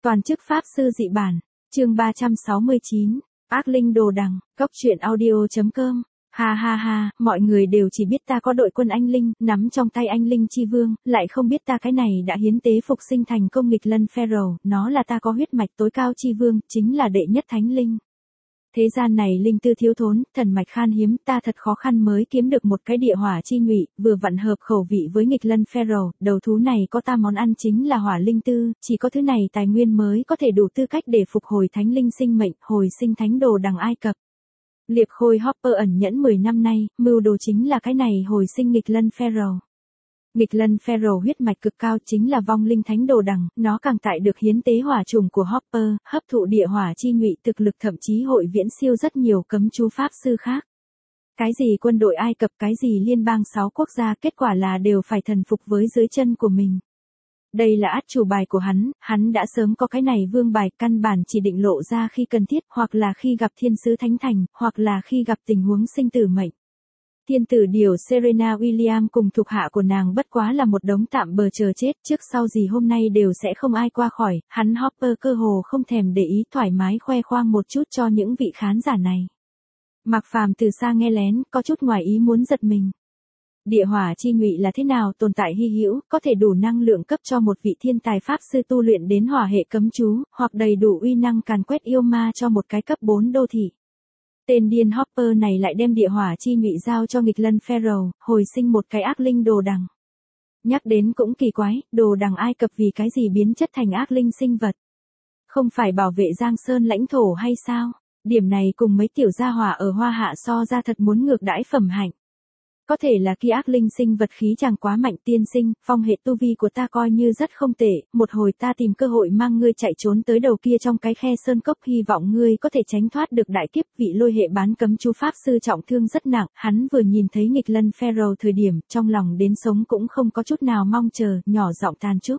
Toàn chức Pháp sư dị bản, chương 369, ác linh đồ đằng, góc truyện audio.com. Ha ha ha, mọi người đều chỉ biết ta có đội quân anh linh, nắm trong tay anh linh chi vương, lại không biết ta cái này đã hiến tế phục sinh thành công nghịch lân Pharaoh, nó là ta có huyết mạch tối cao chi vương, chính là đệ nhất thánh linh. Thế gian này linh tư thiếu thốn, thần mạch khan hiếm, ta thật khó khăn mới kiếm được một cái địa hỏa chi nhụy, vừa vặn hợp khẩu vị với nghịch lân Pharaoh, đầu thú này có ta món ăn chính là hỏa linh tư, chỉ có thứ này tài nguyên mới có thể đủ tư cách để phục hồi thánh linh sinh mệnh, hồi sinh thánh đồ đằng Ai Cập. Liệp Khôi Hopper ẩn nhẫn 10 năm nay, mưu đồ chính là cái này hồi sinh nghịch lân Pharaoh. Nghịch lân Pharaoh huyết mạch cực cao chính là vong linh thánh đồ đằng, nó càng tại được hiến tế hỏa trùng của Hopper, hấp thụ địa hỏa chi nhụy thực lực thậm chí hội viễn siêu rất nhiều cấm chú pháp sư khác. Cái gì quân đội Ai Cập, cái gì liên bang 6 quốc gia, kết quả là đều phải thần phục với dưới chân của mình. Đây là át chủ bài của hắn đã sớm có cái này vương bài, căn bản chỉ định lộ ra khi cần thiết, hoặc là khi gặp thiên sứ thánh thành, hoặc là khi gặp tình huống sinh tử mệnh. Thiên tử điều Serena Williams cùng thuộc hạ của nàng bất quá là một đống tạm bờ chờ chết, trước sau gì hôm nay đều sẽ không ai qua khỏi, hắn Hopper cơ hồ không thèm để ý, thoải mái khoe khoang một chút cho những vị khán giả này. Mạc Phàm từ xa nghe lén, có chút ngoài ý muốn giật mình. Địa hỏa chi nhụy là thế nào tồn tại hy hữu, có thể đủ năng lượng cấp cho một vị thiên tài pháp sư tu luyện đến hỏa hệ cấm chú, hoặc đầy đủ uy năng càn quét yêu ma cho một cái cấp 4 đô thị. Tên điên Hopper này lại đem địa hỏa chi nhụy giao cho nghịch lân Pharaoh, hồi sinh một cái ác linh đồ đằng. Nhắc đến cũng kỳ quái, đồ đằng Ai Cập vì cái gì biến chất thành ác linh sinh vật? Không phải bảo vệ Giang Sơn lãnh thổ hay sao? Điểm này cùng mấy tiểu gia hỏa ở Hoa Hạ so ra thật muốn ngược đãi phẩm hạnh. Có thể là kia ác linh sinh vật khí chàng quá mạnh, tiên sinh, phong hệ tu vi của ta coi như rất không tệ, một hồi ta tìm cơ hội mang ngươi chạy trốn tới đầu kia trong cái khe sơn cốc, hy vọng ngươi có thể tránh thoát được đại kiếp. Vị lôi hệ bán cấm chú pháp sư trọng thương rất nặng, hắn vừa nhìn thấy nghịch lân Pharaoh thời điểm, trong lòng đến sống cũng không có chút nào mong chờ, nhỏ giọng than chúc.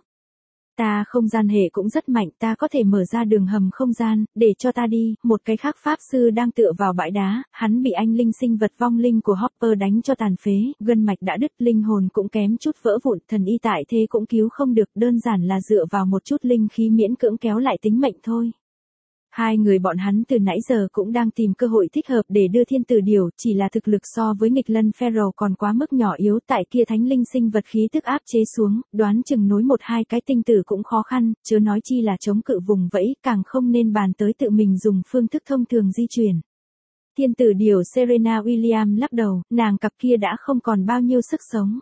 Ta không gian hệ cũng rất mạnh, ta có thể mở ra đường hầm không gian, để cho ta đi. Một cái khác pháp sư đang tựa vào bãi đá, hắn bị anh linh sinh vật vong linh của Hopper đánh cho tàn phế, gân mạch đã đứt, linh hồn cũng kém chút vỡ vụn, thần y tại thế cũng cứu không được, đơn giản là dựa vào một chút linh khí miễn cưỡng kéo lại tính mệnh thôi. Hai người bọn hắn từ nãy giờ cũng đang tìm cơ hội thích hợp để đưa thiên tử điều, chỉ là thực lực so với nghịch lân Pharaoh còn quá mức nhỏ yếu, tại kia thánh linh sinh vật khí tức áp chế xuống, đoán chừng nối một hai cái tinh tử cũng khó khăn, chớ nói chi là chống cự vùng vẫy, càng không nên bàn tới tự mình dùng phương thức thông thường di chuyển. Thiên tử điều Serena Williams lắc đầu, nàng cặp kia đã không còn bao nhiêu sức sống.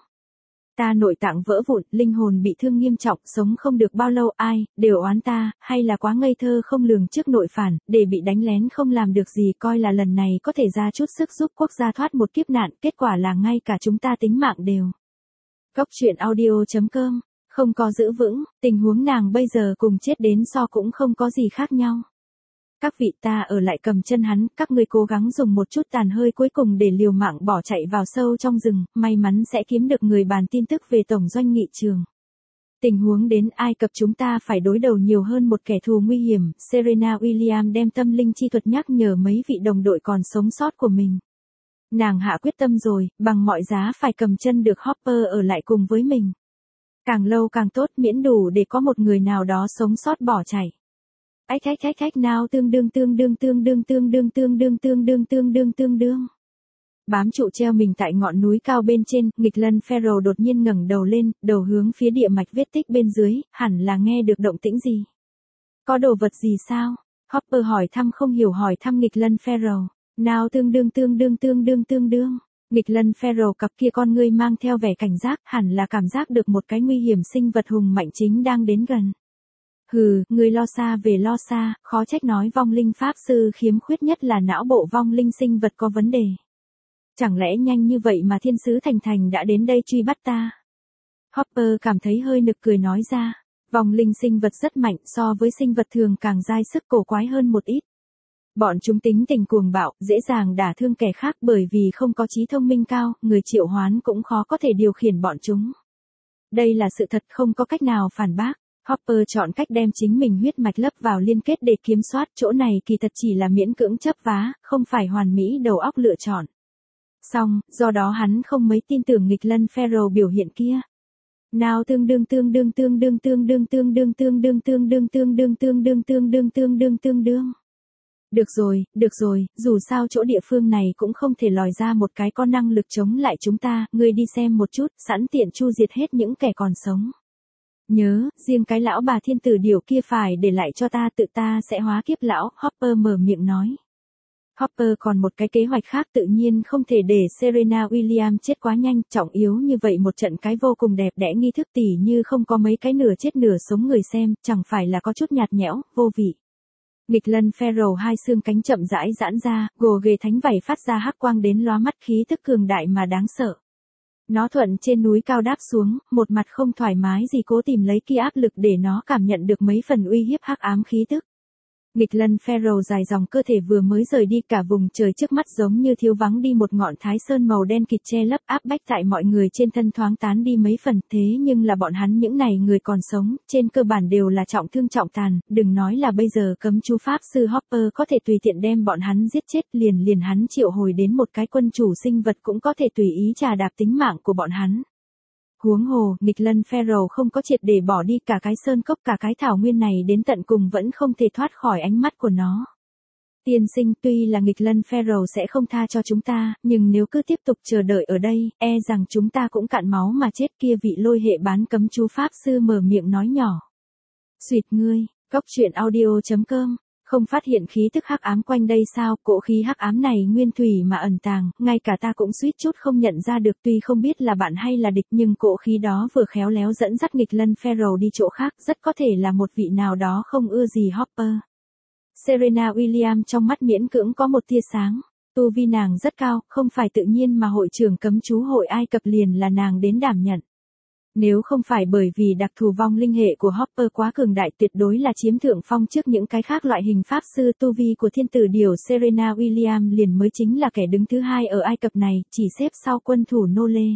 Ta nội tạng vỡ vụn, linh hồn bị thương nghiêm trọng, sống không được bao lâu, ai, đều oán ta, hay là quá ngây thơ không lường trước nội phản, để bị đánh lén không làm được gì, coi là lần này có thể ra chút sức giúp quốc gia thoát một kiếp nạn, kết quả là ngay cả chúng ta tính mạng đều. Góc truyện audio.com, không có giữ vững, tình huống nàng bây giờ cùng chết đến so cũng không có gì khác nhau. Các vị, ta ở lại cầm chân hắn, các ngươi cố gắng dùng một chút tàn hơi cuối cùng để liều mạng bỏ chạy vào sâu trong rừng, may mắn sẽ kiếm được người bàn tin tức về tổng doanh nghị trường. Tình huống đến Ai Cập chúng ta phải đối đầu nhiều hơn một kẻ thù nguy hiểm, Serena Williams đem tâm linh chi thuật nhắc nhở mấy vị đồng đội còn sống sót của mình. Nàng hạ quyết tâm rồi, bằng mọi giá phải cầm chân được Hopper ở lại cùng với mình. Càng lâu càng tốt, miễn đủ để có một người nào đó sống sót bỏ chạy. Nào tương đương. Bám trụ treo mình tại ngọn núi cao bên trên, nghịch lân Pharaoh đột nhiên ngẩng đầu lên, đầu hướng phía địa mạch vết tích bên dưới, hẳn là nghe được động tĩnh gì. Có đồ vật gì sao? Hopper hỏi thăm, không hiểu hỏi thăm nghịch lân Pharaoh. Nào tương đương. Nghịch lân Pharaoh cặp kia con ngươi mang theo vẻ cảnh giác, hẳn là cảm giác được một cái nguy hiểm sinh vật hùng mạnh chính đang đến gần. Hừ, người lo xa về lo xa, khó trách nói vong linh pháp sư khiếm khuyết nhất là não bộ vong linh sinh vật có vấn đề. Chẳng lẽ nhanh như vậy mà thiên sứ thành đã đến đây truy bắt ta? Hopper cảm thấy hơi nực cười nói ra, vong linh sinh vật rất mạnh, so với sinh vật thường càng dai sức cổ quái hơn một ít. Bọn chúng tính tình cuồng bạo, dễ dàng đả thương kẻ khác, bởi vì không có trí thông minh cao, người triệu hoán cũng khó có thể điều khiển bọn chúng. Đây là sự thật, không có cách nào phản bác. Hopper chọn cách đem chính mình huyết mạch lấp vào liên kết để kiểm soát, chỗ này kỳ thật chỉ là miễn cưỡng chấp vá, không phải hoàn mỹ đầu óc lựa chọn. Xong, do đó hắn không mấy tin tưởng nghịch lân Pharaoh biểu hiện kia. Nào tương đương tương đương tương đương tương đương tương đương tương đương tương đương tương đương tương đương tương đương tương đương tương đương. Được rồi, dù sao chỗ địa phương này cũng không thể lòi ra một cái có năng lực chống lại chúng ta, ngươi đi xem một chút, sẵn tiện chu diệt hết những kẻ còn sống. Nhớ, riêng cái lão bà thiên tử điểu kia phải để lại cho ta, tự ta sẽ hóa kiếp lão, Hopper mở miệng nói. Hopper còn một cái kế hoạch khác, tự nhiên không thể để Serena Williams chết quá nhanh, trọng yếu như vậy một trận cái vô cùng đẹp đẽ nghi thức tỉ như không có mấy cái nửa chết nửa sống người xem, chẳng phải là có chút nhạt nhẽo, vô vị. Nghịch lân Pharaoh hai xương cánh chậm rãi giãn ra, gồ ghề thánh vảy phát ra hắc quang đến lóa mắt, khí tức cường đại mà đáng sợ. Nó thuận trên núi cao đáp xuống, một mặt không thoải mái gì cố tìm lấy kia áp lực để nó cảm nhận được mấy phần uy hiếp hắc ám khí tức. Nghịch lân Pharaoh dài dòng cơ thể vừa mới rời đi, cả vùng trời trước mắt giống như thiếu vắng đi một ngọn thái sơn màu đen kịt che lấp, áp bách tại mọi người trên thân thoáng tán đi mấy phần, thế nhưng là bọn hắn những này người còn sống, trên cơ bản đều là trọng thương trọng tàn, đừng nói là bây giờ cấm chú pháp sư Hopper có thể tùy tiện đem bọn hắn giết chết, liền hắn triệu hồi đến một cái quân chủ sinh vật cũng có thể tùy ý trà đạp tính mạng của bọn hắn. Huống hồ, nghịch lân Pharaoh không có triệt để bỏ đi, cả cái sơn cốc cả cái thảo nguyên này đến tận cùng vẫn không thể thoát khỏi ánh mắt của nó. Tiên sinh, tuy là nghịch lân Pharaoh sẽ không tha cho chúng ta, nhưng nếu cứ tiếp tục chờ đợi ở đây, e rằng chúng ta cũng cạn máu mà chết. Kia vị lôi hệ bán cấm chú pháp sư mở miệng nói nhỏ. Xuyệt ngươi, cóc truyện audio.com. Không phát hiện khí tức hắc ám quanh đây sao? Cỗ khí hắc ám này nguyên thủy mà ẩn tàng, ngay cả ta cũng suýt chút không nhận ra được, tuy không biết là bạn hay là địch, nhưng cỗ khí đó vừa khéo léo dẫn dắt nghịch lân Pharaoh đi chỗ khác, rất có thể là một vị nào đó không ưa gì Hopper. Serena Williams trong mắt miễn cưỡng có một tia sáng. Tu vi nàng rất cao, không phải tự nhiên mà hội trưởng cấm chú hội Ai Cập liền là nàng đến đảm nhận. Nếu không phải bởi vì đặc thù vong linh hệ của Hopper quá cường đại, tuyệt đối là chiếm thượng phong trước những cái khác loại hình pháp sư. Tu vi của thiên tử điểu Serena Williams liền mới chính là kẻ đứng thứ hai ở Ai Cập này, chỉ xếp sau quân thủ nô lê.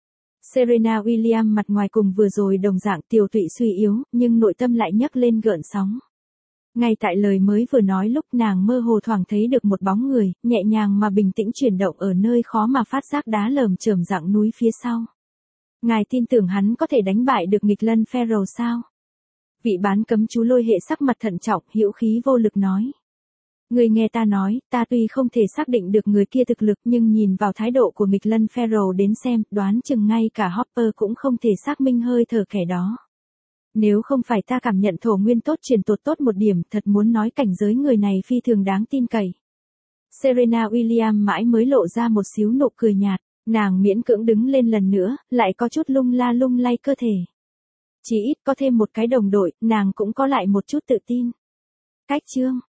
Serena Williams mặt ngoài cùng vừa rồi đồng dạng tiều tụy suy yếu, nhưng nội tâm lại nhấc lên gợn sóng. Ngay tại lời mới vừa nói lúc nàng mơ hồ thoảng thấy được một bóng người, nhẹ nhàng mà bình tĩnh chuyển động ở nơi khó mà phát giác đá lởm chởm dạng núi phía sau. Ngài tin tưởng hắn có thể đánh bại được nghịch lân Pharaoh sao? Vị bán cấm chú lôi hệ sắc mặt thận trọng, hữu khí vô lực nói. Người nghe ta nói, ta tuy không thể xác định được người kia thực lực, nhưng nhìn vào thái độ của nghịch lân Pharaoh đến xem, đoán chừng ngay cả Hopper cũng không thể xác minh hơi thở kẻ đó. Nếu không phải ta cảm nhận thổ nguyên tốt truyền tốt một điểm, thật muốn nói cảnh giới người này phi thường đáng tin cậy. Serena Williams mãi mới lộ ra một xíu nụ cười nhạt. Nàng miễn cưỡng đứng lên lần nữa, lại có chút lung lay cơ thể. Chỉ ít có thêm một cái đồng đội, nàng cũng có lại một chút tự tin. Cách chương